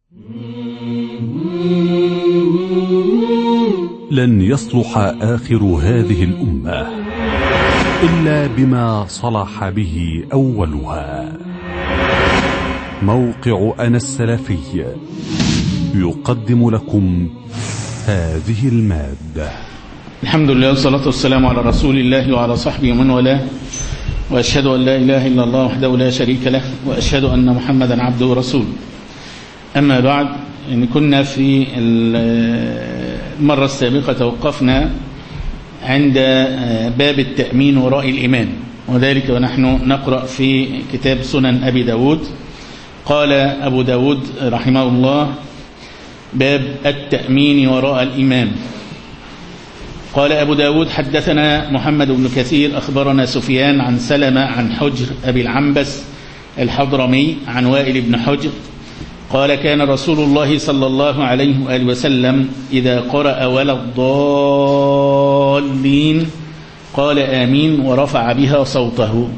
لن يصلح آخر هذه الأمة إلا بما صلح به أولها. موقع أنا السلفي يقدم لكم هذه المادة. الحمد لله والصلاة والسلام على رسول الله وعلى صحبه ومن والاه، وأشهد أن لا إله إلا الله وحده لا شريك له، وأشهد أن محمدا عبده ورسوله. أما بعد، إن كنا في المرة السابقة توقفنا عند باب التأمين وراء الإمام، وذلك ونحن نقرأ في كتاب سنن أبي داود. قال أبو داود رحمه الله: باب التأمين وراء الإمام. قال أبو داود: حدثنا محمد بن كثير أخبرنا سفيان عن سلمة عن حجر أبي العنبس الحضرمي عن وائل بن حجر قال: كان رسول الله صلى الله عليه وآله وسلم إذا قرأ ولا الضالين قال آمين ورفع بها صوته.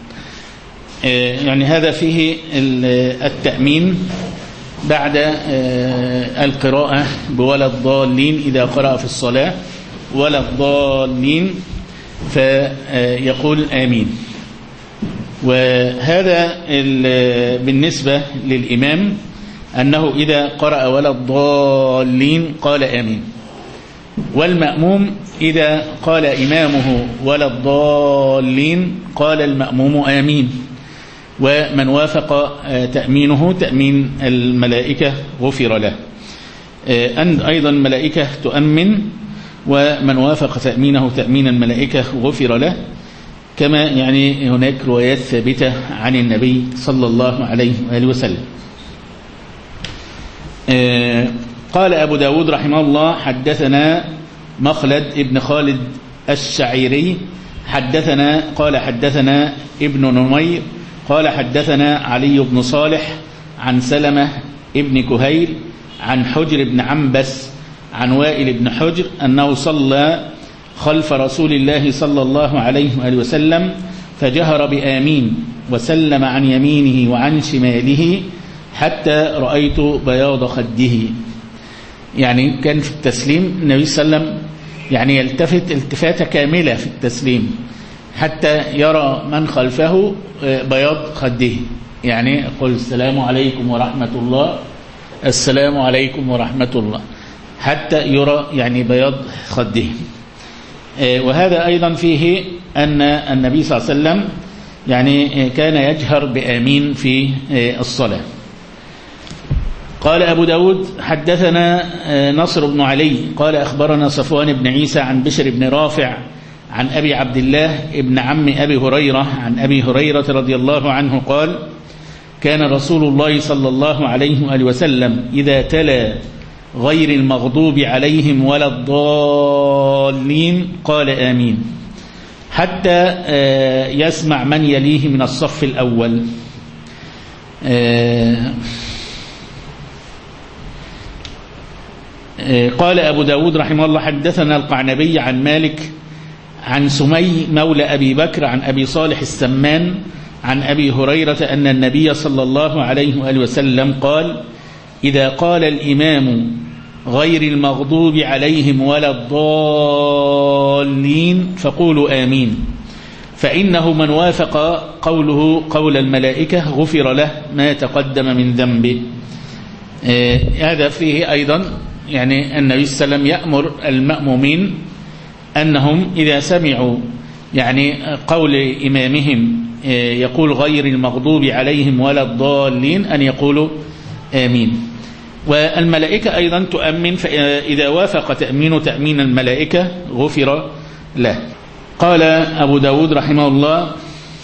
يعني هذا فيه التأمين بعد القراءة بولا الضالين. إذا قرأ في الصلاة ولا الضالين فيقول آمين. وهذا بالنسبة للإمام أنه إذا قرأ ولا الضالين قال آمين، والمأموم إذا قال إمامه ولا الضالين قال المأموم آمين. ومن وافق تأمينه تأمين الملائكة غفر له. أيضا الملائكة تؤمن، ومن وافق تأمينه تأمين الملائكة غفر له، كما يعني هناك روايات ثابتة عن النبي صلى الله عليه وآله وسلم. قال أبو داود رحمه الله: حدثنا مخلد ابن خالد الشعيري قال حدثنا ابن نمير قال حدثنا علي بن صالح عن سلمة ابن كهيل عن حجر بن عنبس عن وائل بن حجر أنه صلى خلف رسول الله صلى الله عليه وآله وسلم فجهر بآمين وسلم عن يمينه وعن شماله حتى رأيت بياض خده. يعني كان في التسليم النبي صلى الله عليه وسلم يعني يلتفت التفاتة كاملة في التسليم حتى يرى من خلفه بياض خده. يعني يقول: السلام عليكم ورحمة الله، السلام عليكم ورحمة الله، حتى يرى يعني بياض خده. وهذا أيضا فيه أن النبي صلى الله عليه وسلم يعني كان يجهر بآمين في الصلاة. قال أبو داود: حدثنا نصر بن علي قال أخبرنا صفوان بن عيسى عن بشر بن رافع عن أبي عبد الله ابن عم أبي هريرة عن أبي هريرة رضي الله عنه قال: كان رسول الله صلى الله عليه وآله وسلم إذا تلا غير المغضوب عليهم ولا الضالين قال آمين حتى يسمع من يليه من الصف الأول. قال أبو داود رحمه الله: حدثنا القعنبي عن مالك عن سمي مولى أبي بكر عن أبي صالح السمان عن أبي هريرة أن النبي صلى الله عليه وآله وسلم قال: إذا قال الإمام غير المغضوب عليهم ولا الضالين فقولوا آمين، فإنه من وافق قوله قول الملائكة غفر له ما تقدم من ذنبه. هذا فيه أيضا يعني النبي صلى الله عليه وسلم يأمر المأمومين أنهم إذا سمعوا يعني قول إمامهم يقول غير المغضوب عليهم ولا الضالين أن يقولوا آمين. والملائكة أيضا تؤمن، فإذا وافق تأمين تأمين الملائكة غفر له. قال أبو داود رحمه الله: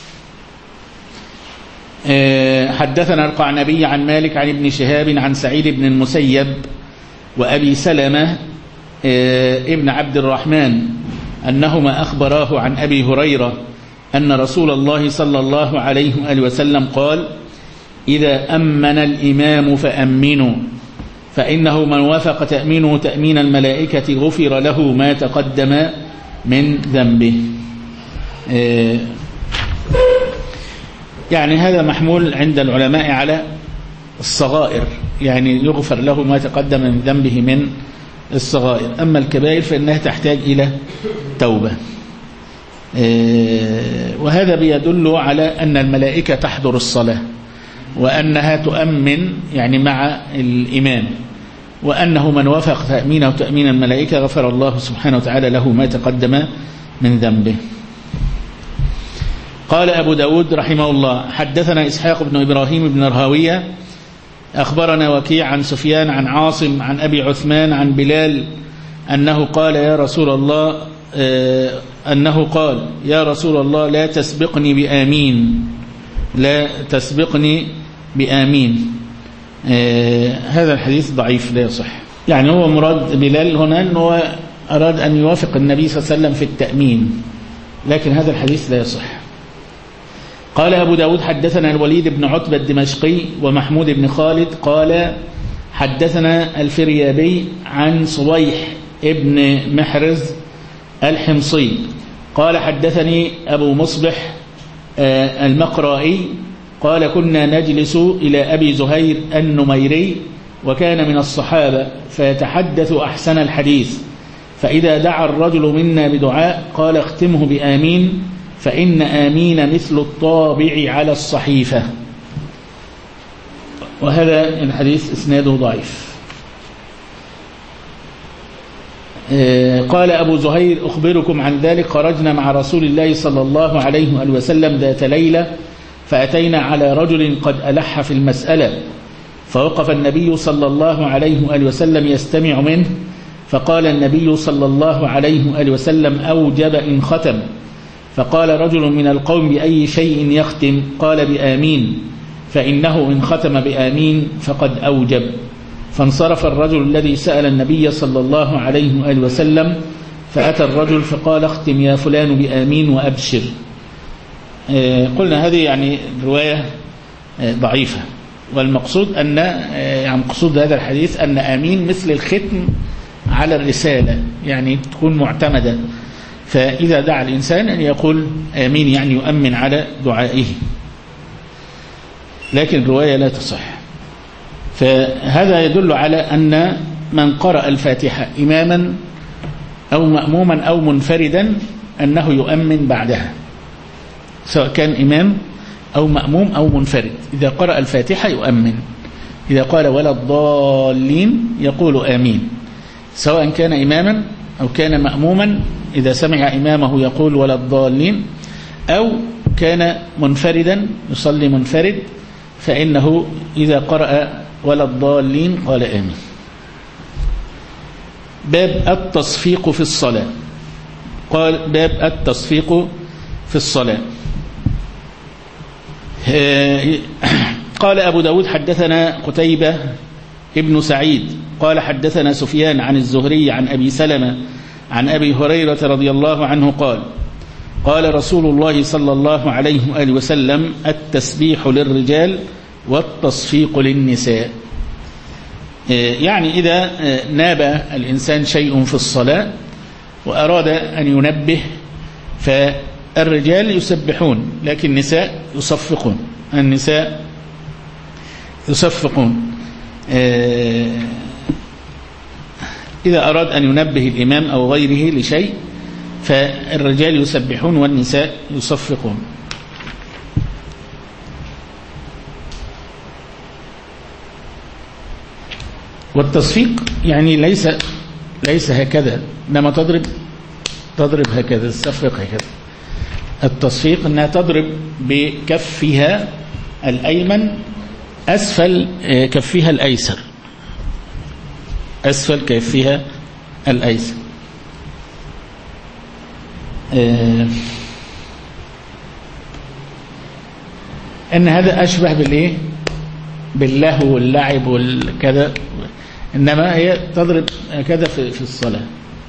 حدثنا القعنبي عن مالك عن ابن شهاب عن سعيد بن المسيب وأبي سلمة ابن عبد الرحمن أنهما أخبراه عن أبي هريرة أن رسول الله صلى الله عليه وآله وسلم قال: إذا أمن الإمام فأمنوا، فإنه من وافق تأمينه تأمين الملائكة غفر له ما تقدم من ذنبه. يعني هذا محمول عند العلماء على الصغائر، يعني يغفر له ما تقدم من ذنبه من الصغائر. أما الكبائر فإنها تحتاج إلى توبة. وهذا بيدل على أن الملائكة تحضر الصلاة، وأنها تؤمن يعني مع الإمام، وأنه من وافق تأمينه وتأمين الملائكة غفر الله سبحانه وتعالى له ما تقدم من ذنبه. قال أبو داود رحمه الله: حدثنا إسحاق بن إبراهيم بن رهاوية أخبرنا وكيع عن سفيان عن عاصم عن أبي عثمان عن بلال أنه قال يا رسول الله لا تسبقني بآمين، لا تسبقني بآمين. هذا الحديث ضعيف لا يصح. يعني هو مراد بلال هنا أنه أراد أن يوافق النبي صلى الله عليه وسلم في التأمين، لكن هذا الحديث لا يصح. قال أبو داود حدثنا الوليد بن عتبة الدمشقي ومحمود بن خالد قال حدثنا الفريابي عن صبيح ابن محرز الحمصي قال حدثني أبو مصبح المقرائي قال كنا نجلس إلى أبي زهير النميري وكان من الصحابة فيتحدث أحسن الحديث، فإذا دعا الرجل منا بدعاء قال اختمه بآمين، فإن آمين مثل الطابع على الصحيفة. وهذا الحديث إسناده ضعيف. قال أبو زهير أخبركم عن ذلك: خرجنا مع رسول الله صلى الله عليه وسلم ذات ليلة فأتينا على رجل قد ألح في المسألة، فوقف النبي صلى الله عليه وسلم يستمع منه، فقال النبي صلى الله عليه وسلم: أوجب إن ختم. فقال رجل من القوم: بأي شيء يختم؟ قال: بآمين، فإنه إن ختم بآمين فقد أوجب. فانصرف الرجل الذي سأل النبي صلى الله عليه وسلم، فأتى الرجل فقال: اختم يا فلان بآمين وأبشر. قلنا هذه يعني رواية ضعيفة، والمقصود أن يعني مقصود هذا الحديث أن آمين مثل الختم على الرسالة، يعني تكون معتمدة، فإذا دعا الإنسان أن يقول آمين يعني يؤمن على دعائه، لكن الرواية لا تصح. فهذا يدل على أن من قرأ الفاتحة إماما أو مأموما أو منفردا أنه يؤمن بعدها، سواء كان إمام أو مأموم أو منفرد. إذا قرأ الفاتحة يؤمن، إذا قال ولا الضالين يقول آمين، سواء كان إماما أو كان مأموما. إذا سمع إمامه يقول ولا الضالين، أو كان منفردا يصلي منفرد، فإنه إذا قرأ ولا الضالين قال آمين. باب التصفيق في الصلاة. قال باب التصفيق في الصلاة. قال أبو داود حدثنا قتيبة ابن سعيد قال حدثنا سفيان عن الزهري عن أبي سلمة عن أبي هريرة رضي الله عنه قال قال رسول الله صلى الله عليه وآله وسلم: التسبيح للرجال والتصفيق للنساء. يعني إذا ناب الإنسان شيء في الصلاة وأراد أن ينبه، فالرجال يسبحون لكن النساء يصفقون. النساء يصفقون. إذا أراد أن ينبه الإمام أو غيره لشيء فالرجال يسبحون والنساء يصفقون. والتصفيق يعني ليس هكذا، إنما تضرب هكذا، تصفق هكذا. التصفيق أنها تضرب بكفها الأيمن أسفل كفها الأيسر، أسفل كفها الأيسر. أن هذا أشبه بالإيه؟ باللهو واللعب والكذا، إنما هي تضرب كذا في الصلاة.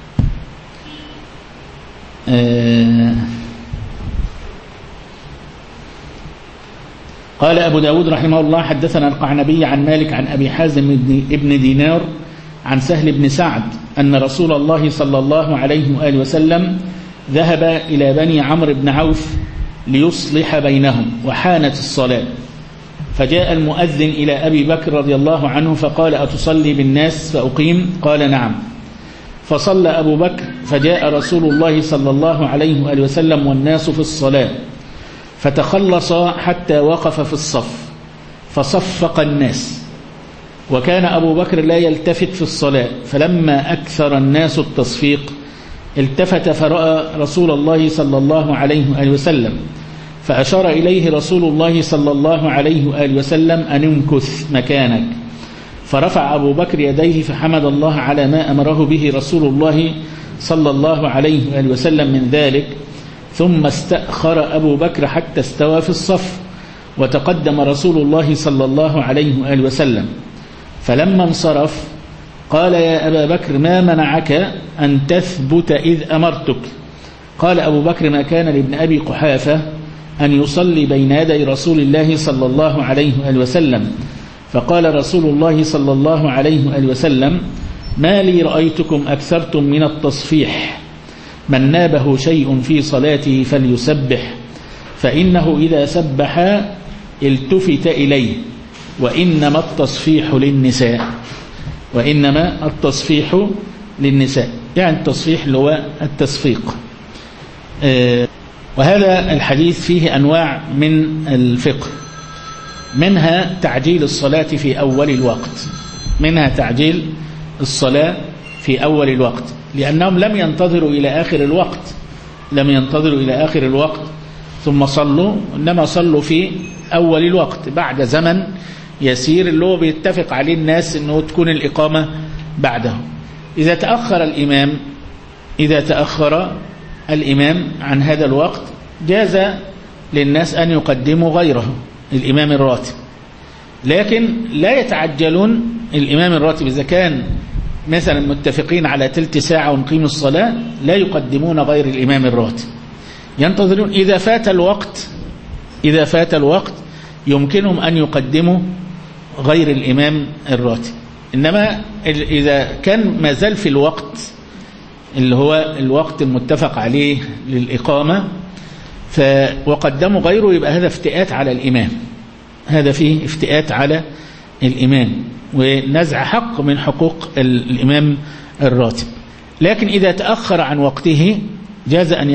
قال أبو داود رحمه الله حدثنا القعنبي عن مالك عن أبي حازم ابن دينار عن سهل بن سعد أن رسول الله صلى الله عليه وآله وسلم ذهب إلى بني عمرو بن عوف ليصلح بينهم، وحانت الصلاة، فجاء المؤذن إلى أبي بكر رضي الله عنه فقال أتصلي بالناس فأقيم؟ قال نعم. فصلى أبو بكر فجاء رسول الله صلى الله عليه وآله وسلم والناس في الصلاة فتخلص حتى وقف في الصف فصفق الناس، وكان أبو بكر لا يلتفت في الصلاة، فلما أكثر الناس التصفيق التفت فرأى رسول الله صلى الله عليه وآله وسلم فأشار إليه رسول الله صلى الله عليه وآله وسلم أن امكث مكانك، فرفع أبو بكر يديه فحمد الله على ما أمره به رسول الله صلى الله عليه وآله وسلم من ذلك، ثم استأخر أبو بكر حتى استوى في الصف، وتقدم رسول الله صلى الله عليه وآله وسلم، فلما انصرف قال يا أبا بكر ما منعك أن تثبت إذ أمرتك؟ قال أبو بكر ما كان لابن أبي قحافة أن يصلي بين يدي رسول الله صلى الله عليه وآله وسلم، فقال رسول الله صلى الله عليه وآله وسلم ما لي رأيتكم أكثرتم من التصفيح، من نابه شيء في صلاته فليسبح، فإنه إذا سبح التفت إليه، وإنما التصفيح للنساء، وإنما التصفيح للنساء، يعني التصفيح اللي هو التصفيق. وهذا الحديث فيه أنواع من الفقه، منها تعجيل الصلاة في أول الوقت، منها تعجيل الصلاة في أول الوقت، لأنهم لم ينتظروا إلى آخر الوقت، لم ينتظروا إلى آخر الوقت ثم صلوا، إنما صلوا في أول الوقت بعد زمن يسير اللي هو بيتفق عليه الناس أنه تكون الإقامة بعده. إذا تأخر الإمام عن هذا الوقت جاز للناس أن يقدموا غيره الإمام الراتب، لكن لا يتعجلون الإمام الراتب. إذا كان مثلا متفقين على تلت ساعة ونقيم الصلاة لا يقدمون غير الإمام الراتب، ينتظرون إذا فات الوقت يمكنهم أن يقدموا غير الإمام الراتب. إنما إذا كان ما زال في الوقت اللي هو الوقت المتفق عليه للإقامة وقدموا غيره، يبقى هذا افتئات على الإمام، هذا فيه افتئات على الإمام ونزع حق من حقوق الإمام الراتب. لكن إذا تأخر عن وقته جاز أن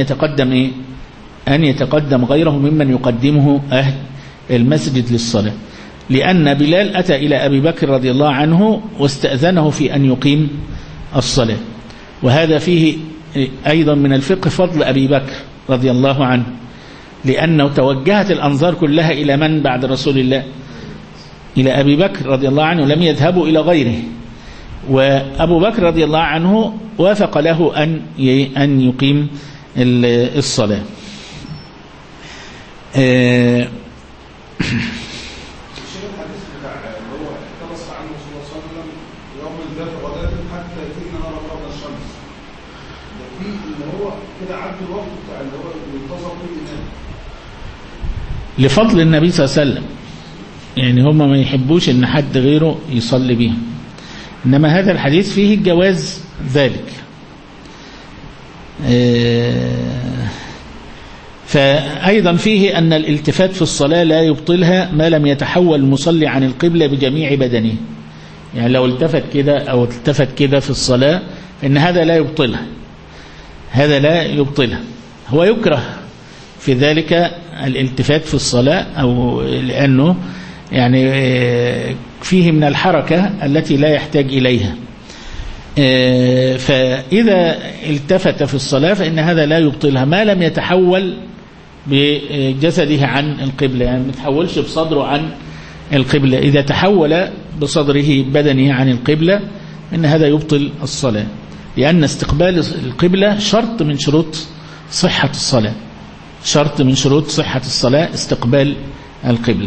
يتقدم غيره ممن يقدمه أهل المسجد للصلاة، لأن بلال أتى إلى أبي بكر رضي الله عنه واستأذنه في أن يقيم الصلاة، وهذا فيه أيضا من الفقه فضل أبي بكر رضي الله عنه، لأنه توجهت الأنظار كلها إلى من بعد رسول الله؟ إلى أبي بكر رضي الله عنه، لم يذهبوا إلى غيره، وأبو بكر رضي الله عنه وافق له أن يقيم الصلاة. لفضل النبي صلى الله عليه وسلم، يعني هم ما يحبوش ان حد غيره يصلي بهم، انما هذا الحديث فيه جواز ذلك. فأيضا فيه أن الالتفات في الصلاة لا يبطلها ما لم يتحول المصلي عن القبلة بجميع بدنه، يعني لو التفت كده أو التفت كده في الصلاة فإن هذا لا يبطلها، هذا لا يبطلها. هو يكره في ذلك الالتفات في الصلاة، أو لأنه يعني فيه من الحركة التي لا يحتاج إليها، فإذا التفت في الصلاة فإن هذا لا يبطلها ما لم يتحول بجسده عن القبلة، يعني ما تحولش بصدره عن القبلة. إذا تحول بصدره بدنه عن القبلة إن هذا يبطل الصلاة، لأن استقبال القبلة شرط من شروط صحة الصلاة، شرط من شروط صحة الصلاة استقبال القبلة.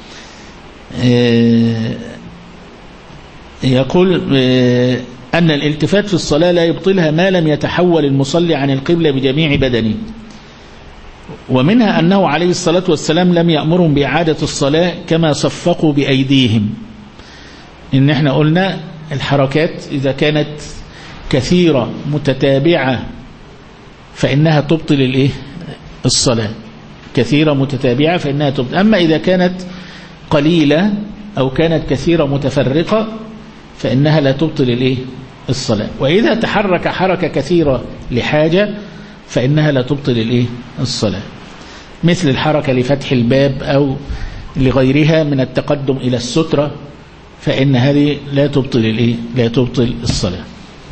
يقول أن الالتفات في الصلاة لا يبطلها ما لم يتحول المصلي عن القبلة بجميع بدنه، ومنها أنه عليه الصلاة والسلام لم يأمرهم بإعادة الصلاة كما صفقوا بأيديهم. إن احنا قلنا الحركات إذا كانت كثيرة متتابعة فإنها تبطل الصلاة، كثيرة متتابعة فإنها تبطل. أما إذا كانت قليلة أو كانت كثيرة متفرقة فإنها لا تبطل الصلاة. وإذا تحرك حركة كثيرة لحاجة فإنها لا تبطل الصلاة، مثل الحركة لفتح الباب أو لغيرها من التقدم إلى السترة، فإن هذه لا تبطل الصلاة.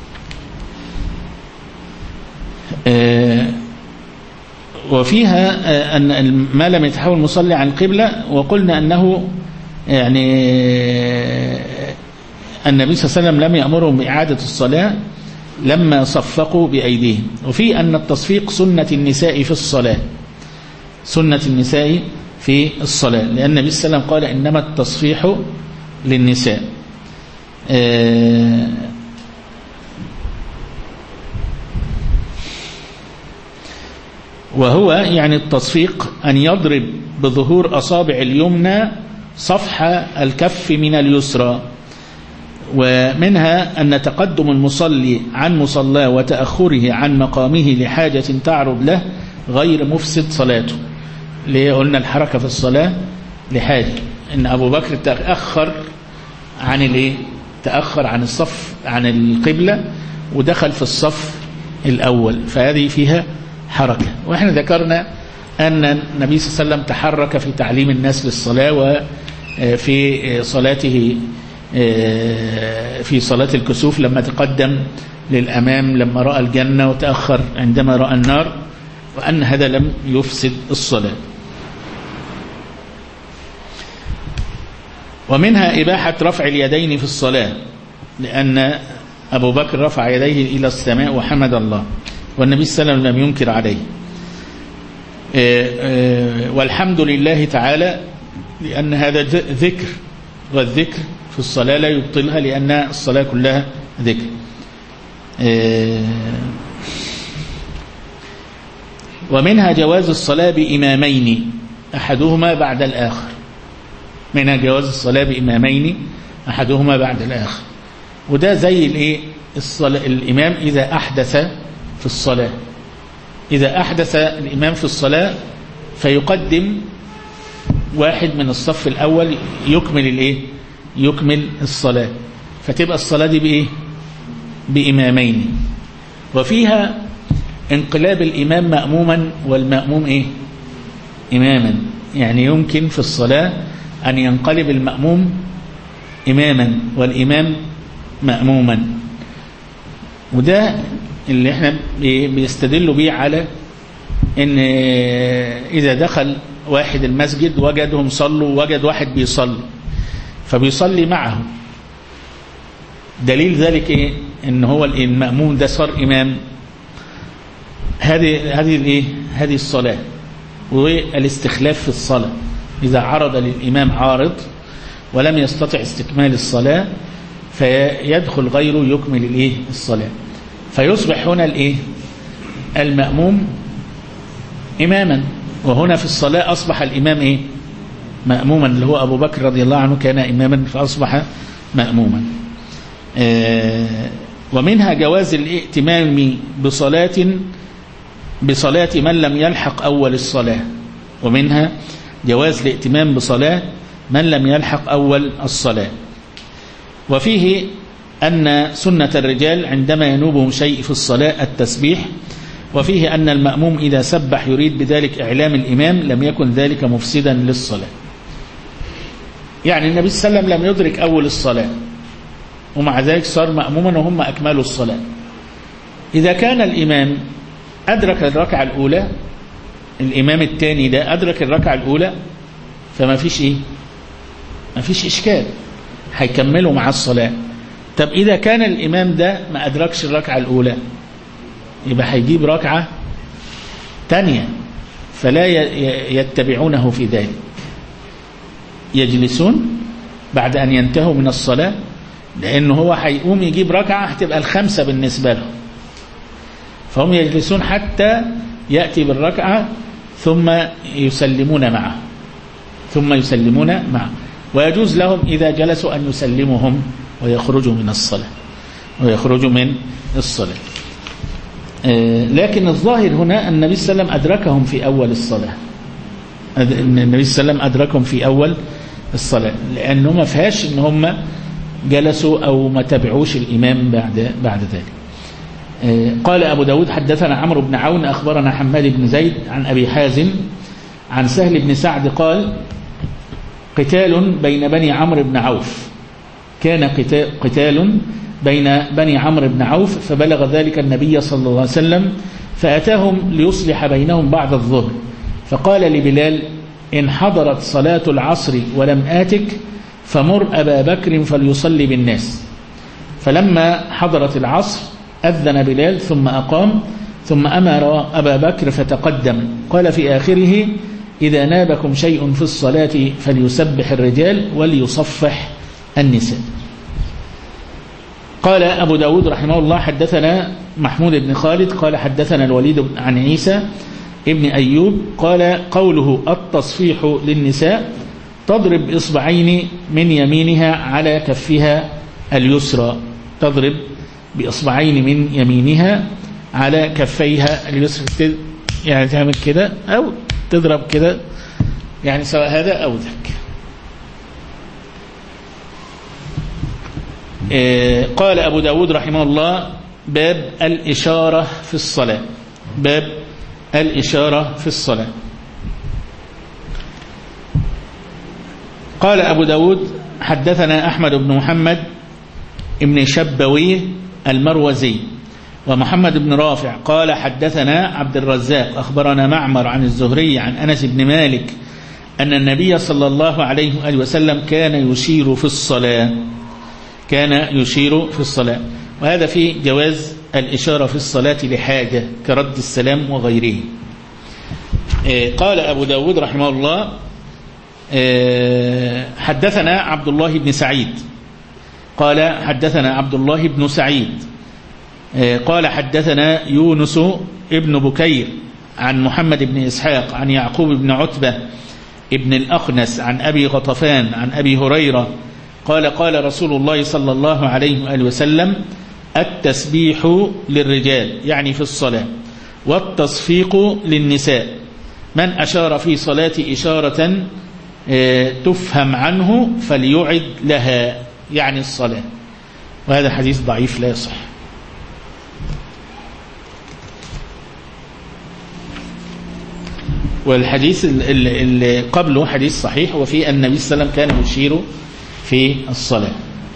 وفيها أن ما لم يتحول المصلي عن القبلة، وقلنا أنه يعني النبي صلى الله عليه وسلم لم يأمرهم بإعادة الصلاة لما صفقوا بأيديهم. وفي أن التصفيق سنة النساء في الصلاة، سنة النساء في الصلاة، لأن النبي صلى الله عليه وسلم قال إنما التصفيح للنساء. وهو يعني التصفيق أن يضرب بظهور أصابع اليمنى صفح الكف من اليسرى. ومنها أن تقدم المصلي عن مصلاه وتأخره عن مقامه لحاجة تعرض له غير مفسد صلاته. ليه قلنا الحركة في الصلاة لحاجة؟ إن أبو بكر تأخر عن الصف عن القبلة ودخل في الصف الأول، فهذه فيها حركة. وإحنا ذكرنا أن النبي صلى الله عليه وسلم تحرك في تعليم الناس للصلاة، وفي صلاته في صلاة الكسوف لما تقدم للأمام لما رأى الجنة، وتأخر عندما رأى النار، وأن هذا لم يفسد الصلاة. ومنها إباحة رفع اليدين في الصلاة، لأن أبو بكر رفع يديه إلى السماء وحمد الله، والنبي صلى الله عليه وسلم لم ينكر عليه. والحمد لله تعالى، لأن هذا ذكر، والذكر في الصلاة لا يبطلها، لأن الصلاة كلها ذكر. ومنها جواز الصلاة بإمامين أحدهما بعد الآخر، منها جواز الصلاة بإمامين أحدهما بعد الآخر. وده زي الصلاة الإمام إذا أحدث في الصلاة، إذا أحدث الإمام في الصلاة فيقدم واحد من الصف الأول يكمل الصلاة، فتبقى الصلاة دي بإمامين. وفيها انقلاب الإمام مأموما والمأموم إماما، يعني يمكن في الصلاة أن ينقلب المأموم إماما والإمام مأموما. وده اللي احنا بيستدلوا بيه على ان اذا دخل واحد المسجد وجدهم صلوا، وجد واحد بيصلي فبيصلي معه، دليل ذلك ان هو المأموم ده صار إمام. هذه الصلاة والاستخلاف في الصلاة، إذا عرض للإمام عارض ولم يستطع استكمال الصلاة فيدخل غيره يكمل الصلاة، فيصبح هنا المأموم إماما. وهنا في الصلاة أصبح الإمام مأموما، اللي هو أبو بكر رضي الله عنه كان إماما فأصبح مأموما. ومنها جواز الائتمام بصلاة من لم يلحق أول الصلاة، ومنها جواز الائتمام بصلاة من لم يلحق أول الصلاة. وفيه أن سنة الرجال عندما ينوبهم شيء في الصلاة التسبيح. وفيه أن المأموم إذا سبح يريد بذلك إعلام الإمام لم يكن ذلك مفسدا للصلاة. يعني النبي صلى الله عليه وسلم لم يدرك أول الصلاة ومع ذلك صار مأموما وهم أكملوا الصلاة. إذا كان الإمام أدرك الركعة الأولى، الإمام الثاني ده أدرك الركعة الأولى، فما فيش ما فيش إشكال، هيكملوا مع الصلاة. طب إذا كان الإمام ده ما أدركش الركعة الأولى يبقى هيجيب ركعة تانية، فلا يتبعونه في ذلك، يجلسون بعد أن ينتهوا من الصلاة، لأنه هو هيقوم يجيب ركعة هتبقى الخمسة بالنسبة له، فهم يجلسون حتى يأتي بالركعة ثم يسلمون معه. ويجوز لهم إذا جلسوا أن يسلمهم ويخرجوا من الصلاة. لكن الظاهر هنا النبي صلى الله عليه وسلم أدركهم في أول الصلاة، النبي صلى الله عليه وسلم أدركهم في أول الصلاة، لأنه ما فيهاش إن هم جلسوا أو ما تبعوش الإمام بعد ذلك. قال أبو داود حدثنا عمرو بن عون أخبرنا حماد بن زيد عن أبي حازم عن سهل بن سعد قال قتال بين بني عمرو بن عوف، كان قتال بين بني عمرو بن عوف فبلغ ذلك النبي صلى الله عليه وسلم فأتاهم ليصلح بينهم بعد الظهر، فقال لبلال إن حضرت صلاة العصر ولم آتك فمر أبا بكر فليصلي بالناس. فلما حضرت العصر أذن بلال ثم أقام ثم أمر أبا بكر فتقدم. قال في آخره إذا نابكم شيء في الصلاة فليسبح الرجال وليصفح النساء. قال أبو داود رحمه الله حدثنا محمود بن خالد قال حدثنا الوليد عن عيسى ابن أيوب قال قوله التصفيح للنساء تضرب بإصبعين من يمينها على كفها اليسرى، تضرب بإصبعين من يمينها على كفيها اليسرى، يعني تعمل كده أو تضرب كده، يعني سواء هذا أو ذاك. قال أبو داود رحمه الله باب الإشارة في الصلاة، باب الإشارة في الصلاة. قال أبو داود حدثنا أحمد بن محمد ابن شبويه المروزي ومحمد بن رافع قال حدثنا عبد الرزاق أخبرنا معمر عن الزهري عن أنس بن مالك أن النبي صلى الله عليه وآله وسلم كان يشير في الصلاة، كان يشير في الصلاة. وهذا في جواز الإشارة في الصلاة لحاجة كرد السلام وغيره. قال أبو داود رحمه الله حدثنا عبد الله بن سعيد قال حدثنا عبد الله بن سعيد قال حدثنا يونس ابن بكير عن محمد بن إسحاق عن يعقوب بن عتبة ابن الأخنس عن أبي غطفان عن أبي هريرة قال قال رسول الله صلى الله عليه وآله وسلم التسبيح للرجال يعني في الصلاة والتصفيق للنساء، من أشار في صلاة إشارة تفهم عنه فليعد لها يعني الصلاة. وهذا حديث ضعيف لا يصح. والحديث اللي قبله حديث صحيح وفي النبي صلى الله عليه وسلم كان يشير في الصلاة.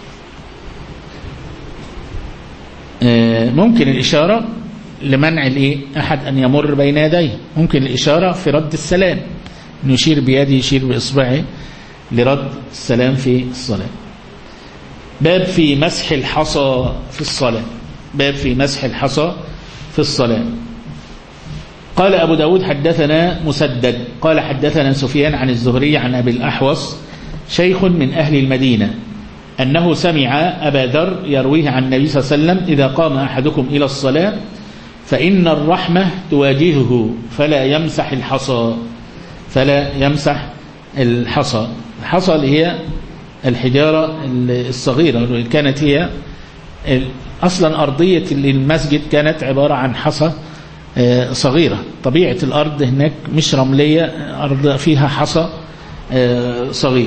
ممكن الإشارة لمنع أحد أن يمر بين يديه، ممكن الإشارة في رد السلام، يشير بيده يشير بإصبعه لرد السلام في الصلاة. باب في مسح الحصى في الصلاة، باب في مسح الحصى في الصلاة. قال أبو داود حدثنا مسدد قال حدثنا سفيان عن الزهري عن أبي الأحوص شيخ من أهل المدينة أنه سمع أبا ذر يرويه عن النبي صلى الله عليه وسلم إذا قام أحدكم إلى الصلاة فإن الرحمة تواجهه فلا يمسح الحصى، فلا يمسح الحصى. الحصى اللي هي الحجارة الصغيرة اللي كانت هي أصلا أرضية المسجد كانت عبارة عن حصى صغيرة، طبيعة الأرض هناك مش رملية، أرض فيها حصى صغير.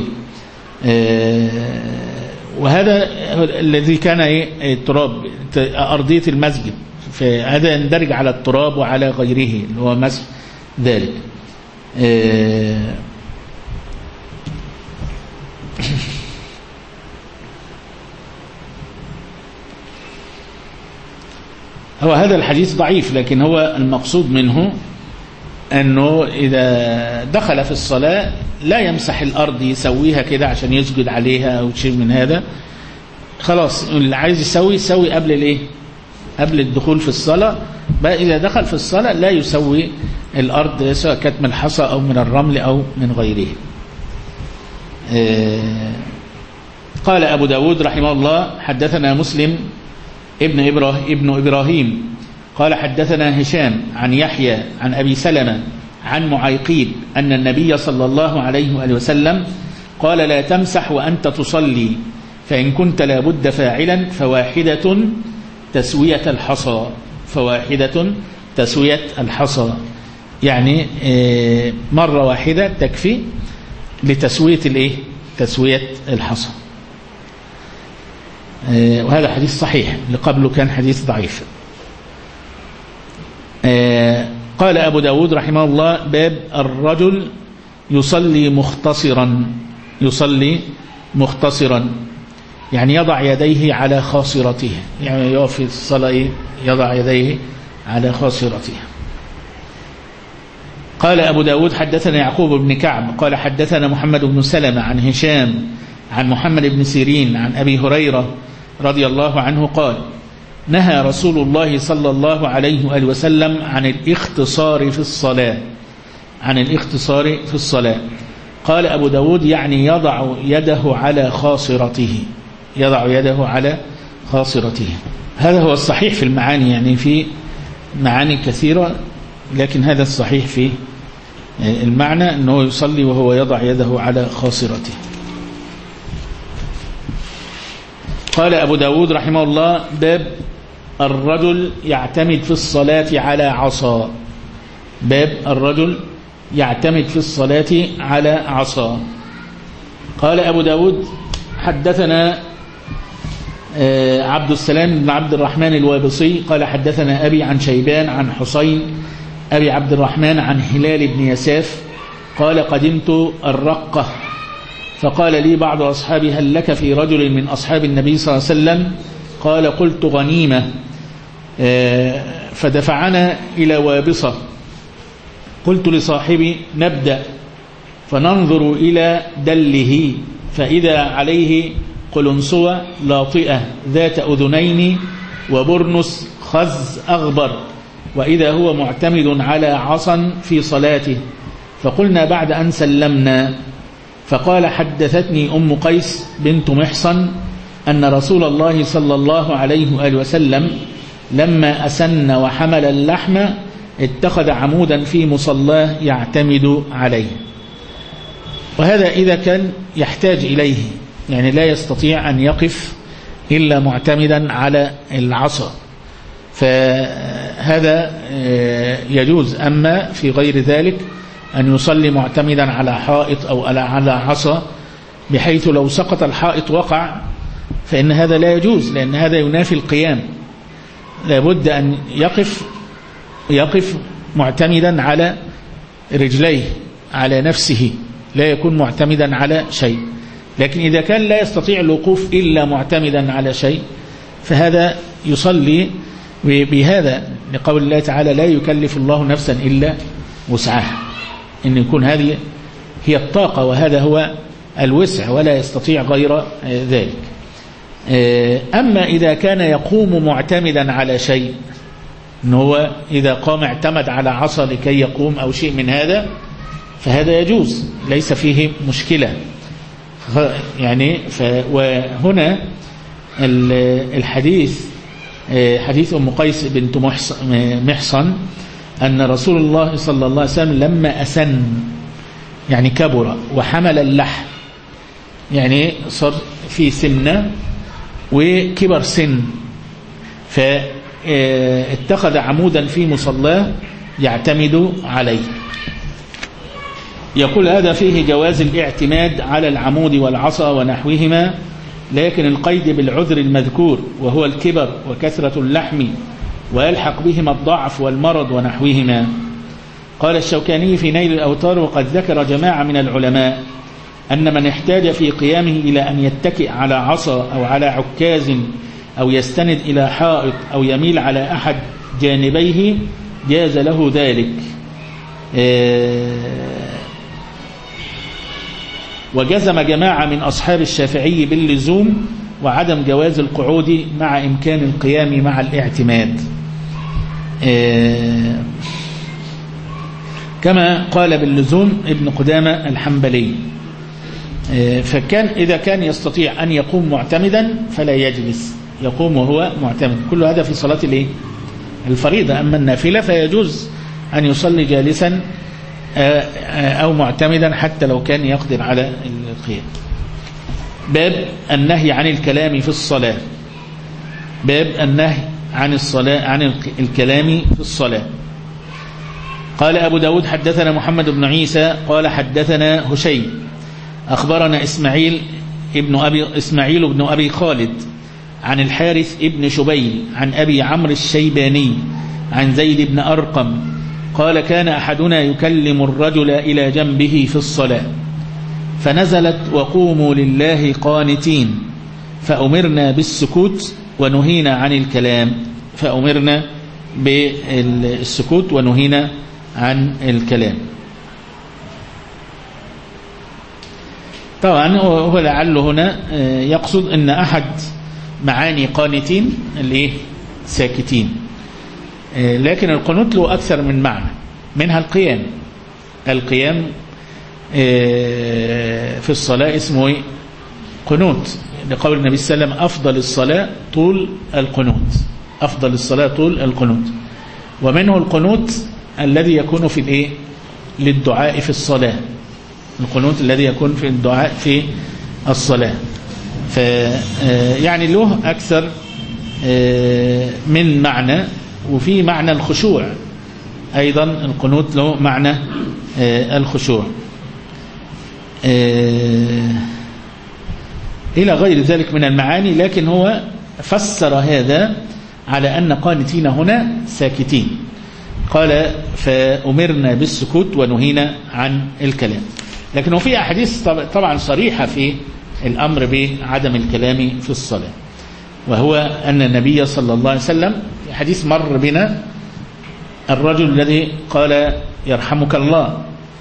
وهذا الذي كان تراب أرضية المسجد، فهذا يندرج على التراب وعلى غيره اللي هو مسح ذلك. هو هذا الحديث ضعيف، لكن هو المقصود منه أنه إذا دخل في الصلاة لا يمسح الأرض يسويها كده عشان يسجد عليها أو شيء من هذا، خلاص اللي عايز يسوي قبل الإيه؟ قبل الدخول في الصلاة. بقى إذا دخل في الصلاة لا يسوي الأرض سواء كانت من الحصى أو من الرمل أو من غيره. قال أبو داود رحمه الله حدثنا مسلم ابن إبراهيم قال حدثنا هشام عن يحيى عن أبي سلمة عن معيقيب أن النبي صلى الله عليه وآله وسلم قال لا تمسح وأنت تصلي فإن كنت لابد فاعلا فواحدة تسوية الحصى، فواحدة تسوية الحصى يعني مرة واحدة تكفي لتسوية تسوية الحصى. وهذا حديث صحيح، اللي قبله كان حديث ضعيف. قال أبو داود رحمه الله: باب الرجل يصلي مختصرا، يعني يضع يديه على خاصرته، يعني يقف في الصلاة يضع يديه على خاصرته. قال أبو داود: حدثنا يعقوب بن كعب قال حدثنا محمد بن سلمة عن هشام عن محمد بن سيرين عن أبي هريرة رضي الله عنه قال: نهى رسول الله صلى الله عليه وآله وسلم عن الاختصار في الصلاة. قال أبو داود: يعني يضع يده على خاصرته. هذا هو الصحيح في المعاني، يعني في معاني كثيرة، لكن هذا الصحيح في المعنى أنه يصلي وهو يضع يده على خاصرته. قال أبو داود رحمه الله: باب الرجل يعتمد في الصلاة على عصا. باب الرجل يعتمد في الصلاة على عصا. قال أبو داود: حدثنا عبد السلام بن عبد الرحمن الوابصي قال حدثنا أبي عن شيبان عن حسين أبي عبد الرحمن عن هلال بن يساف قال: قدمت الرقة فقال لي بعض أصحابي: هل لك في رجل من أصحاب النبي صلى الله عليه وسلم؟ قال: قلت: غنيمة. فدفعنا إلى وابصة. قلت لصاحبي: نبدأ فننظر إلى دله، فإذا عليه قلنسوة لاطئة ذات أذنين وبرنس خز أغبر، وإذا هو معتمد على عصا في صلاته. فقلنا بعد أن سلمنا. فقال: حدثتني أم قيس بنت محصن أن رسول الله صلى الله عليه وآله وسلم لما أسن وحمل اللحم اتخذ عمودا في مصلاه يعتمد عليه. وهذا إذا كان يحتاج إليه، يعني لا يستطيع أن يقف إلا معتمدا على العصا، فهذا يجوز. أما في غير ذلك أن يصلي معتمدا على حائط أو على عصا، بحيث لو سقط الحائط وقع، فإن هذا لا يجوز، لأن هذا ينافي القيام. لابد أن يقف معتمدا على رجليه، على نفسه، لا يكون معتمدا على شيء. لكن إذا كان لا يستطيع الوقوف إلا معتمدا على شيء، فهذا يصلي بهذا، لقول الله تعالى: لا يكلف الله نفسا إلا وسعها، إن يكون هذه هي الطاقة وهذا هو الوسع، ولا يستطيع غير ذلك. أما إذا كان يقوم معتمدا على شيء، إنه هو إذا قام اعتمد على عصا لكي يقوم أو شيء من هذا، فهذا يجوز، ليس فيه مشكلة. يعني وهنا الحديث حديث أم قيس بنت محصن أن رسول الله صلى الله عليه وسلم لما أسن، يعني كبر، وحمل اللحم، يعني صار في سنة وكبر سن، فاتخذ عمودا في مصلاه يعتمد عليه. يقول: هذا فيه جواز الاعتماد على العمود والعصا ونحوهما، لكن القيد بالعذر المذكور وهو الكبر وكثرة اللحم، ويلحق بهما الضعف والمرض ونحوهما. قال الشوكاني في نيل الأوتار: وقد ذكر جماعة من العلماء أن من احتاج في قيامه إلى أن يتكئ على عصا أو على عكاز أو يستند إلى حائط أو يميل على أحد جانبيه جاز له ذلك. وجزم جماعة من أصحاب الشافعي باللزوم وعدم جواز القعود مع إمكان القيام مع الاعتماد، كما قال باللزوم ابن قدامة الحنبلي. فكان إذا كان يستطيع أن يقوم معتمدا فلا يجلس، يقوم وهو معتمد. كل هذا في صلاة الفريضة. أما النافلة فيجوز أن يصلي جالسا أو معتمدا حتى لو كان يقدر على القيام. باب النهي عن الكلام في الصلاة. باب النهي عن الصلاة، عن الكلام في الصلاة. قال أبو داود: حدثنا محمد بن عيسى قال حدثنا هشيم أخبرنا إسماعيل بن أبي خالد عن الحارث ابن شبيل عن أبي عمرو الشيباني عن زيد بن أرقم قال كان أحدنا يكلم الرجل إلى جنبه في الصلاة فنزلت وقوموا لله قانتين فأمرنا بالسكوت ونهينا عن الكلام. فأمرنا بالسكوت ونهينا عن الكلام. طبعا هو لعله هنا يقصد أن أحد معاني قانتين اللي ساكتين، لكن القنوت له أكثر من معنى، منها القيام في الصلاة اسمه قنوت، لقول النبي صلى الله عليه وسلم أفضل الصلاة طول القنوت، أفضل الصلاة طول القنوت. ومنه القنوت الذي يكون في للدعاء في الصلاة، القنوت الذي يكون في الدعاء في الصلاة. يعني له أكثر من معنى. وفي معنى الخشوع أيضا، القنوت له معنى الخشوع إلى غير ذلك من المعاني، لكن هو فسر هذا على أن قانتين هنا ساكتين. قال فأمرنا بالسكوت ونهينا عن الكلام. لكن في أحاديث طبعا صريحة في الأمر بعدم الكلام في الصلاة، وهو أن النبي صلى الله عليه وسلم في حديث مر بنا الرجل الذي قال يرحمك الله،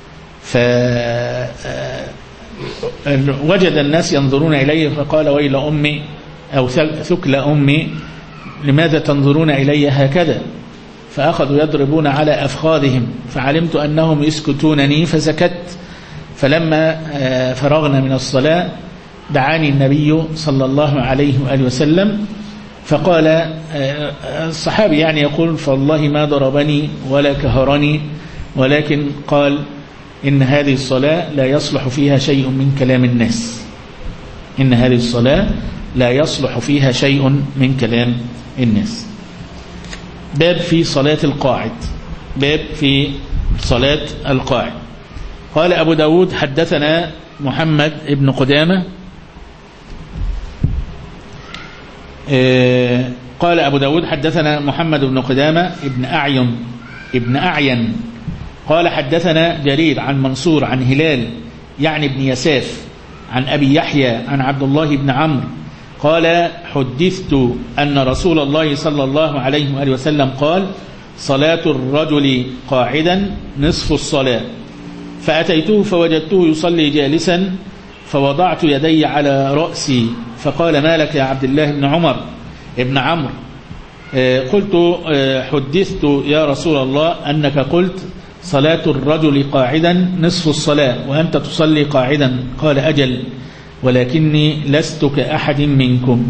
فوجد الناس ينظرون إليه فقال ويل أمي أو ثكل أمي لماذا تنظرون إلي هكذا؟ فأخذوا يضربون على أفخاذهم فعلمت أنهم يسكتونني فسكت. فلما فرغنا من الصلاة دعاني النبي صلى الله عليه وآله وسلم فقال الصحابي يعني يقول فوالله ما ضربني ولا كهرني، ولكن قال إن هذه الصلاة لا يصلح فيها شيء من كلام الناس، إن هذه الصلاة لا يصلح فيها شيء من كلام الناس. باب في صلاة القاعد، باب في صلاة القاعد. قال أبو داود حدثنا محمد ابن قدامة قال أبو داود حدثنا محمد بن قدامة ابن أعين قال حدثنا جرير عن منصور عن هلال يعني ابن يساف عن أبي يحيى عن عبد الله بن عمرو قال حدثت أن رسول الله صلى الله عليه وآله وسلم قال صلاة الرجل قاعدا نصف الصلاة، فأتيته فوجدته يصلي جالسا فوضعت يدي على رأسي فقال ما لك يا عبد الله بن عمرو؟ قلت حدثت يا رسول الله أنك قلت صلاة الرجل قاعدا نصف الصلاة وأنت تصلي قاعدا. قال أجل ولكني لست كأحد منكم،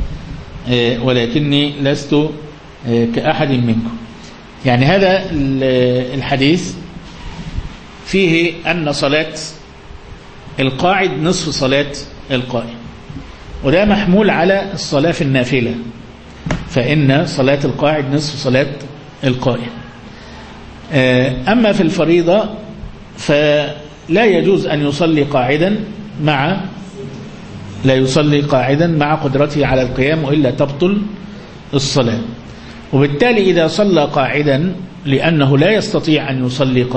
ولكني لست كأحد منكم. يعني هذا الحديث فيه أن صلاة القاعد نصف صلاة القائم، وده محمول على الصلاة في النافلة، فإن صلاة القاعد نصف صلاة القائم. أما في الفريضة فلا يجوز أن يصلي قاعدا مع قدرته على القيام وإلا تبطل الصلاة. وبالتالي إذا صلى قاعدا لأنه لا يستطيع أن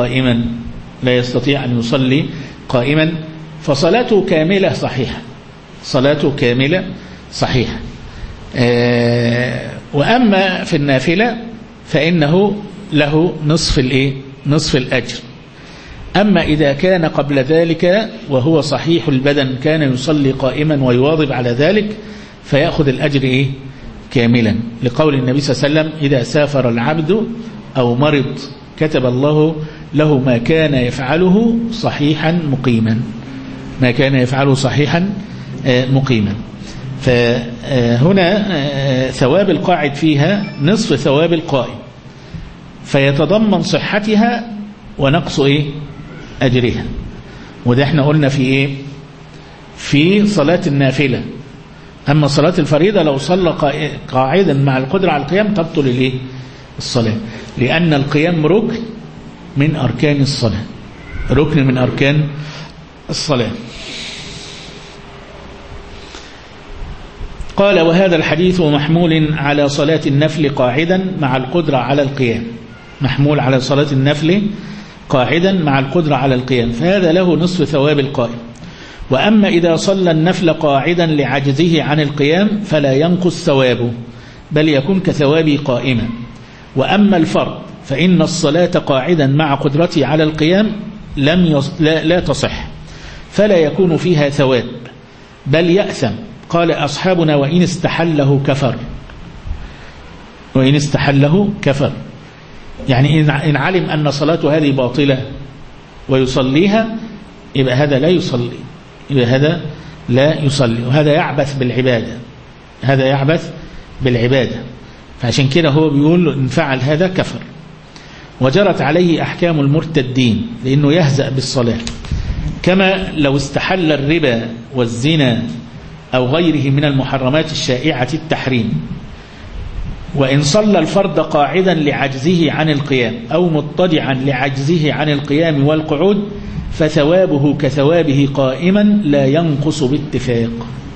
يصلي قائما فصلاته كاملة صحيحة. وأما في النافلة فإنه له نصف الأجر. أما إذا كان قبل ذلك وهو صحيح البدن كان يصلي قائما ويواظب على ذلك فيأخذ الأجر كاملا، لقول النبي صلى الله عليه وسلم إذا سافر العبد أو مرض كتب الله له ما كان يفعله صحيحا مقيما. فهنا ثواب القاعد فيها نصف ثواب القائم، فيتضمن صحتها ونقص أجرها. وده احنا قلنا في صلاة النافلة. أما صلاة الفريضة لو صلى قاعدا مع القدرة على القيام تبطل الصلاة، لأن القيام ركن من أركان الصلاة. قال وهذا الحديث محمول على صلاة النفل قاعدا مع القدرة على القيام، محمول على صلاة النفل قاعدا مع القدرة على القيام، فهذا له نصف ثواب القائم. وأما إذا صلى النفل قاعدا لعجزه عن القيام فلا ينقص ثوابه، بل يكون كثوابه قائما. وأما الفرض فإن الصلاة قاعدا مع قدرته على القيام لا تصح، فلا يكون فيها ثواب بل يأثم. قال أصحابنا وإن استحله كفر، وإن استحله كفر، يعني إن علم أن صلاته هذه باطلة ويصليها يبقى هذا لا يصلي، يبقى هذا لا يصلي، وهذا يعبث بالعبادة، هذا يعبث بالعبادة. فعشان كده هو بيقول إن فعل هذا كفر. وجرت عليه أحكام المرتدين لأنه يهزأ بالصلاة، كما لو استحل الربا والزنا أو غيره من المحرمات الشائعة التحريم. وإن صلى الفرض قاعدا لعجزه عن القيام أو مضطجعا لعجزه عن القيام والقعود فثوابه كثوابه قائما لا ينقص باتفاق.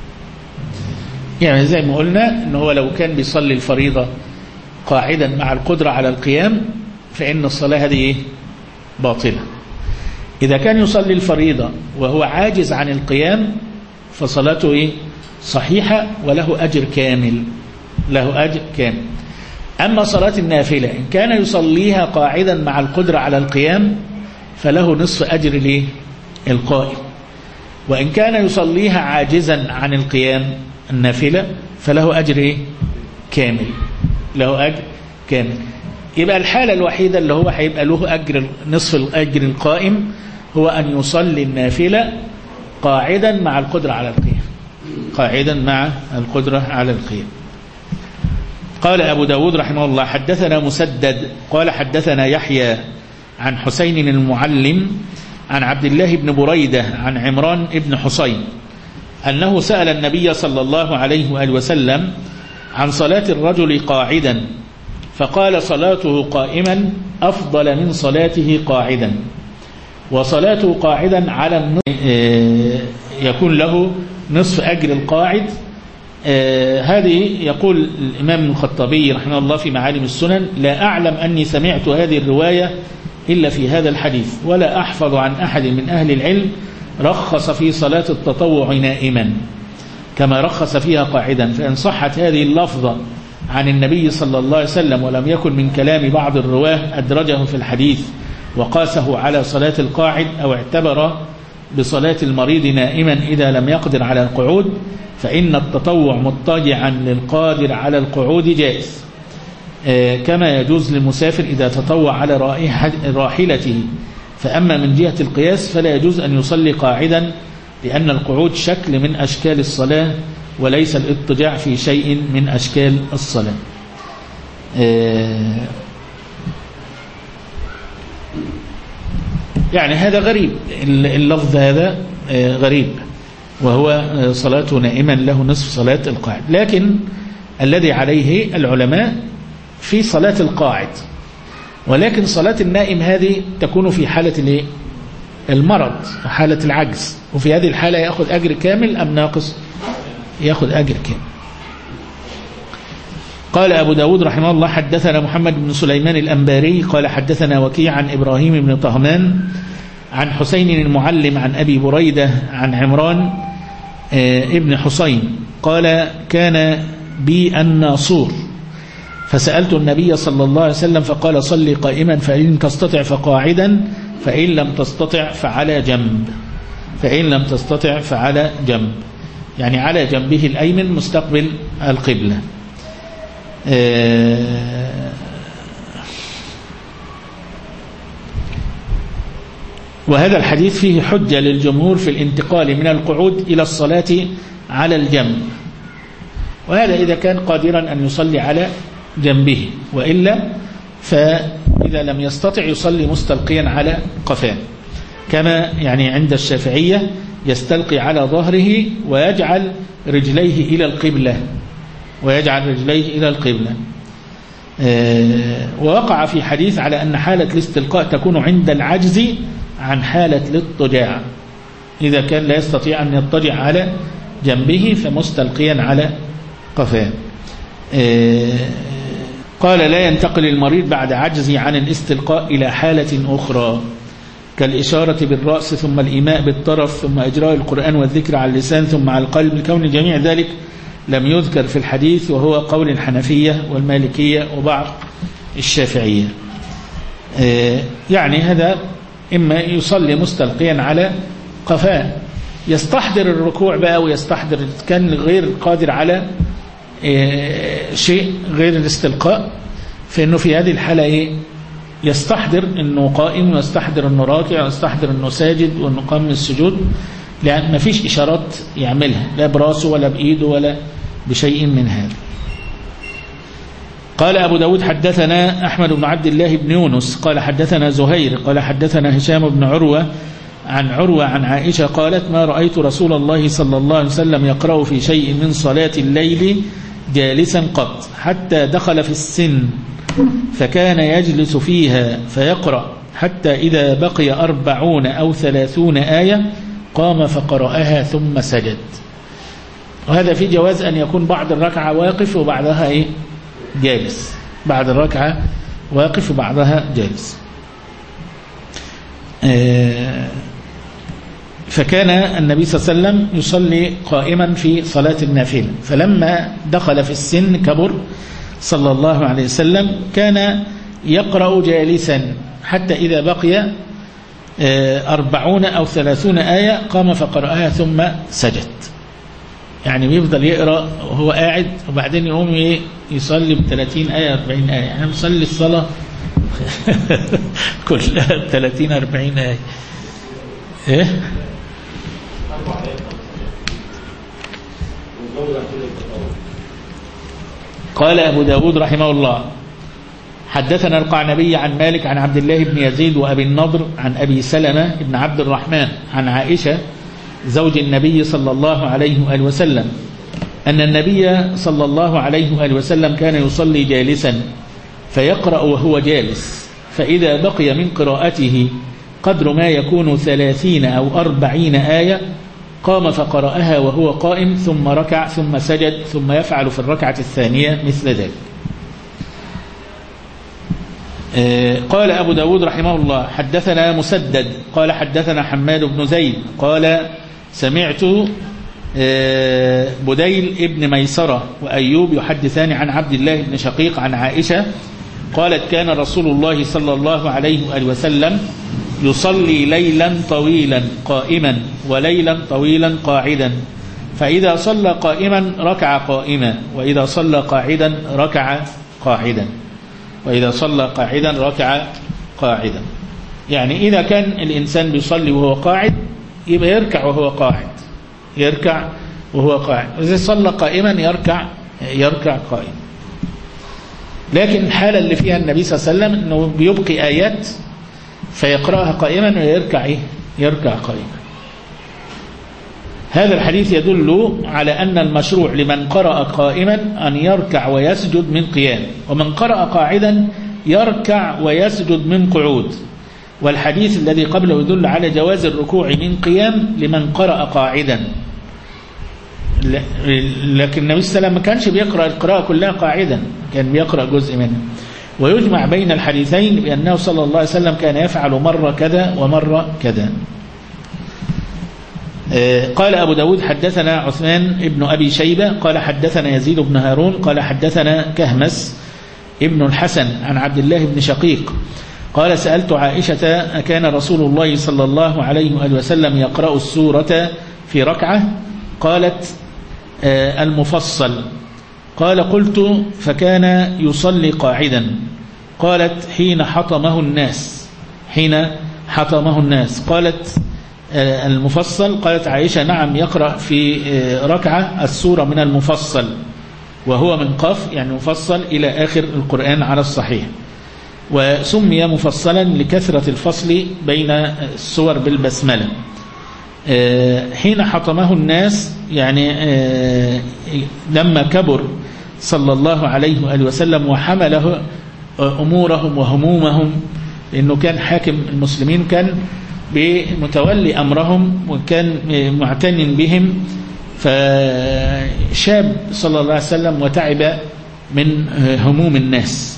يعني زي ما قلنا إنه هو لو كان بيصلي الفريضة قاعدا مع القدرة على القيام فإن الصلاة هذه باطلة. إذا كان يصلي الفريضة وهو عاجز عن القيام فصلاته صحيحة وله أجر كامل، له أجر كامل. أما صلاة النافلة إن كان يصليها قاعدا مع القدرة على القيام فله نصف أجر القائم، وإن كان يصليها عاجزا عن القيام النافلة فله أجر كامل، له أجر كامل. يبقى الحالة الوحيدة اللي هو هيبقى له أجر نصف الأجر القائم هو أن يصلي النافلة قاعدا مع القدرة على القيام، قاعدا مع القدرة على القيام. قال أبو داود رحمه الله حدثنا مسدد قال حدثنا يحيى عن حسين المعلم عن عبد الله بن بريدة عن عمران بن حسين أنه سأل النبي صلى الله عليه وآله وسلم عن صلاة الرجل قاعدا فقال صلاته قائما أفضل من صلاته قاعدا، وصلاته قاعدا على يكون له نصف أجر القاعد. هذه يقول الإمام الخطابي رحمه الله في معالم السنن لا أعلم أني سمعت هذه الرواية إلا في هذا الحديث، ولا أحفظ عن أحد من أهل العلم رخص في صلاة التطوع نائما كما رخص فيها قاعدا. فإن صحت هذه اللفظة عن النبي صلى الله عليه وسلم ولم يكن من كلام بعض الرواه أدرجه في الحديث وقاسه على صلاة القاعد أو اعتبر بصلاة المريض نائما إذا لم يقدر على القعود، فإن التطوع مضطجعا للقادر على القعود جائز، كما يجوز للمسافر إذا تطوع على راحلته. فأما من جهة القياس فلا يجوز أن يصلي قاعدا لأن القعود شكل من أشكال الصلاة وليس الاضطجاع في شيء من أشكال الصلاة. يعني هذا غريب، اللفظ هذا غريب، وهو صلاة نائما له نصف صلاة القاعد. لكن الذي عليه العلماء في صلاة القاعد، ولكن صلاة النائم هذه تكون في حالة المرض وحالة العجز، وفي هذه الحالة يأخذ أجر كامل أم ناقص؟ يأخذ أجر كامل. قال أبو داود رحمه الله حدثنا محمد بن سليمان الأنباري قال حدثنا وكيع عن إبراهيم بن طهمان عن حسين المعلم عن أبي بريدة عن عمران ابن حسين قال كان بي الناصور فسألت النبي صلى الله عليه وسلم فقال صلي قائما فإن تستطع فقاعدا فإن لم تستطع فعلى جنب، فإن لم تستطع فعلى جنب، يعني على جنبه الأيمن مستقبل القبلة. وهذا الحديث فيه حجة للجمهور في الانتقال من القعود إلى الصلاة على الجنب، وهذا إذا كان قادرا أن يصلي على جنبه، وإلا فإذا لم يستطع يصلي مستلقيا على قفاه، كما يعني عند الشافعية يستلقي على ظهره ويجعل رجليه إلى القبلة، ويجعل رجليه إلى القبلة. ووقع في حديث على أن حالة الاستلقاء تكون عند العجز عن حالة الاضطجاع، إذا كان لا يستطيع أن يضطجع على جنبه فمستلقيا على قفاه. قال لا ينتقل المريض بعد عجزه عن الاستلقاء إلى حالة أخرى كالإشارة بالرأس ثم الإيماء بالطرف ثم إجراء القرآن والذكر على اللسان ثم على القلب، لكون جميع ذلك لم يذكر في الحديث، وهو قول الحنفية والمالكية وبعض الشافعية. يعني هذا إما يصلي مستلقيا على قفاه، يستحضر الركوع بقى ويستحضر، كان غير قادر على شيء غير الاستلقاء، فإنه في هذه الحالة يستحضر أنه قائم ويستحضر أنه راكع ويستحضر أنه ساجد وأنه قام من السجود، لأن ما فيش إشارات يعملها لا براسه ولا بإيده ولا بشيء من هذا. قال أبو داود حدثنا أحمد بن عبد الله بن يونس قال حدثنا زهير قال حدثنا هشام بن عروة عن عائشة قالت ما رأيت رسول الله صلى الله عليه وسلم يقرأ في شيء من صلاة الليل جالسا قط، حتى دخل في السن فكان يجلس فيها فيقرأ حتى إذا بقي 40 أو 30 آية قام فقرأها ثم سجد. وهذا في جواز أن يكون بعد الركعة واقف وبعدها جالس، بعد الركعة واقف وبعدها جالس. فكان النبي صلى الله عليه وسلم يصلي قائما في صلاة النافلة، فلما دخل في السن كبر صلى الله عليه وسلم كان يقرأ جالسا حتى إذا بقي 40 أو 30 آية قام فقرأها ثم سجد. يعني بيفضل يقرأ وهو قاعد وبعدين يقوم يصلي ب30 آية 40 آية، يعني بيصلي الصلاة كلها 30 40 آية. قال أبو داود رحمه الله حدثنا القعنبي عن مالك عن عبد الله بن يزيد وأبي النضر عن أبي سلمة بن عبد الرحمن عن عائشة زوج النبي صلى الله عليه وآله وسلم أن النبي صلى الله عليه وآله وسلم كان يصلي جالسا فيقرأ وهو جالس، فإذا بقي من قراءته قدر ما يكون 30 أو 40 آية قام فقرأها وهو قائم ثم ركع ثم سجد ثم يفعل في الركعة الثانية مثل ذلك. قال أبو داود رحمه الله حدثنا مسدد قال حدثنا حماد بن زيد قال سمعت بديل ابن ميسرة وأيوب يحدثان عن عبد الله بن شقيق عن عائشة قالت كان رسول الله صلى الله عليه وآله وسلم يصلي ليلا طويلا قائما وليلا طويلا قاعدا، فإذا صلى قائما ركع قائما، وإذا صلى قاعدا ركع قاعدا، وإذا صلى قاعدا ركع قاعدا. يعني إذا كان الإنسان بيصلي وهو قاعد يبقى يركع وهو قاعد، يركع وهو قاعد، وإذا صلى قائما يركع قائما. لكن الحالة اللي فيها النبي صلى الله عليه وسلم أنه بيبقي آيات فيقرأها قائما ويركع يركع قائما. هذا الحديث يدل على أن المشروع لمن قرأ قائما أن يركع ويسجد من قيام، ومن قرأ قاعدا يركع ويسجد من قعود. والحديث الذي قبله يدل على جواز الركوع من قيام لمن قرأ قاعدا، لكن النبي صلى الله عليه وسلم ما كانش بيقرأ القراءة كلها قاعدا، كان بيقرأ جزء منها. ويجمع بين الحديثين بأنه صلى الله عليه وسلم كان يفعل مرة كذا ومرة كذا. قال أبو داود حدثنا عثمان ابن أبي شيبة قال حدثنا يزيد بن هارون قال حدثنا كهمس ابن الحسن عن عبد الله بن شقيق قال سألت عائشة أكان رسول الله صلى الله عليه وآله وسلم يقرأ السورة في ركعة؟ قالت المفصل. قال قلت فكان يصلي قاعدا. قالت حين حطمه الناس. قالت المفصل. قالت عائشة نعم يقرأ في ركعة السورة من المفصل، وهو من قاف يعني مفصل إلى آخر القرآن على الصحيح، وسمي مفصلا لكثرة الفصل بين السور بالبسملة. حين حطمه الناس يعني لما كبر صلى الله عليه وآله وسلم وحمله أمورهم وهمومهم، لأنه كان حاكم المسلمين، كان بمتولي أمرهم وكان معتن بهم، فشاب صلى الله عليه وسلم وتعب من هموم الناس.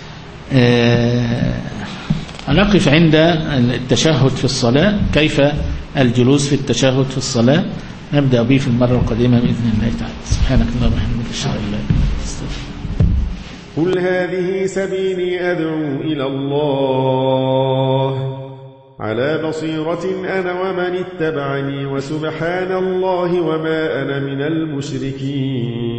نقف عند التشهد في الصلاة، كيف الجلوس في التشهد في الصلاة، نبدأ به في المرة القادمة بإذن الله تعالى. سبحانك اللهم وبحمدك أشهد أن لا إله إلا أنت أستغفرك. قل هذه سبيلي أدعو إلى الله على بصيرة أنا ومن اتبعني، وسبحان الله وما أنا من المشركين.